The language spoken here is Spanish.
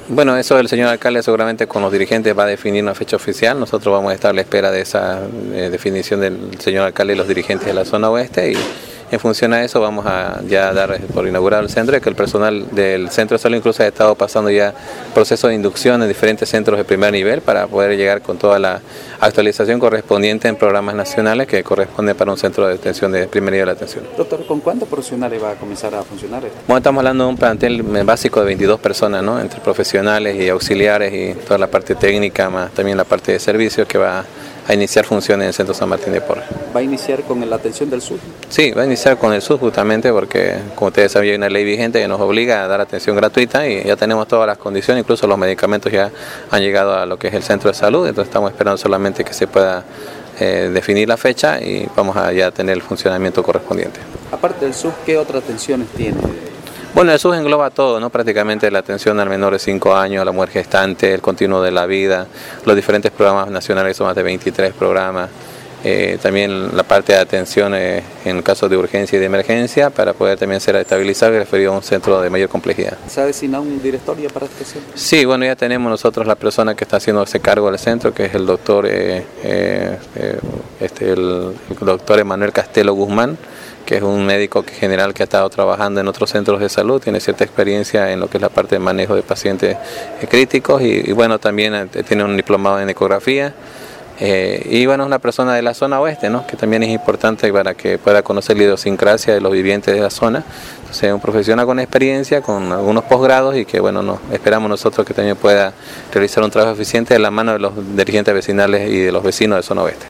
Bueno, eso el señor alcalde seguramente con los dirigentes va a definir una fecha oficial. Nosotros vamos a estar a la espera de esa definición del señor alcalde y los dirigentes de la zona oeste, y en función a eso vamos a ya dar por inaugurado el centro, y que el personal del centro de salud incluso ha estado pasando ya procesos de inducción en diferentes centros de primer nivel para poder llegar con toda la actualización correspondiente en programas nacionales que corresponden para un centro de atención de primer nivel de atención. Doctor, ¿con cuántos profesionales va a comenzar a funcionar esto? Bueno, estamos hablando de un plantel básico de 22 personas, ¿no? Entre profesionales y auxiliares y toda la parte técnica, más también la parte de servicios que va a iniciar funciones en el Centro San Martín de Porres. ¿Va a iniciar con la atención del SUS? Sí, va a iniciar con el SUS justamente porque, como ustedes saben, hay una ley vigente que nos obliga a dar atención gratuita y ya tenemos todas las condiciones, incluso los medicamentos ya han llegado a lo que es el centro de salud, entonces estamos esperando solamente que se pueda definir la fecha y vamos a ya tener el funcionamiento correspondiente. Aparte del SUS, ¿qué otras atenciones tiene? Bueno, el SUS engloba todo, ¿no? Prácticamente la atención al menor de 5 años, a la mujer gestante, el continuo de la vida, los diferentes programas nacionales, son más de 23 programas, también la parte de atención en casos de urgencia y de emergencia para poder también ser estabilizado y referido a un centro de mayor complejidad. ¿Se ha designado un directorio para este centro? Sí, bueno, ya tenemos nosotros la persona que está haciéndose cargo del centro, que es el doctor, el doctor Emanuel Castelo Guzmán, que es un médico general que ha estado trabajando en otros centros de salud, tiene cierta experiencia en lo que es la parte de manejo de pacientes críticos y bueno, también tiene un diplomado en ecografía. Y bueno, es una persona de la zona oeste, ¿no? Que también es importante para que pueda conocer la idiosincrasia de los vivientes de la zona. Entonces, es un profesional con experiencia, con algunos posgrados y que bueno, esperamos nosotros que también pueda realizar un trabajo eficiente de la mano de los dirigentes vecinales y de los vecinos de zona oeste.